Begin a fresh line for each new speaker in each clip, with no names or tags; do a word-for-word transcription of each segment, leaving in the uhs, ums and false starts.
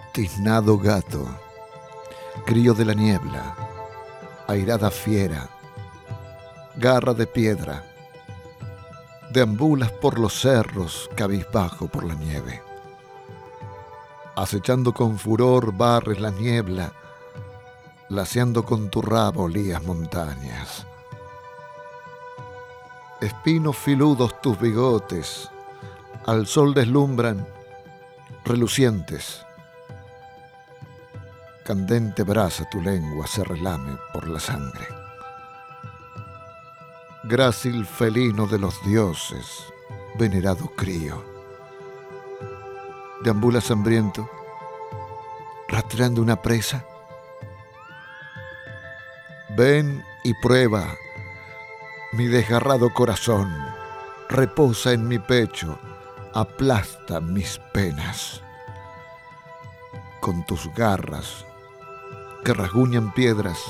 tiznado gato, crío de la niebla, airada fiera, garra de piedra, deambulas por los cerros, cabizbajo por la nieve. Acechando con furor barres la niebla, laceando con tu rabo lías montañas. Espinos filudos tus bigotes, al sol deslumbran, relucientes. Candente brasa tu lengua se relame por la sangre. Grácil felino de los dioses, venerado crío. Deambulas hambriento, rastreando una presa. Ven y prueba, mi desgarrado corazón, reposa en mi pecho, aplasta mis penas. Con tus garras que rasguñan piedras,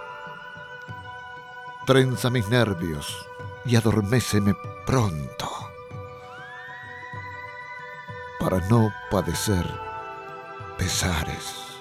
trenza mis nervios y adorméceme pronto, para no padecer pesares.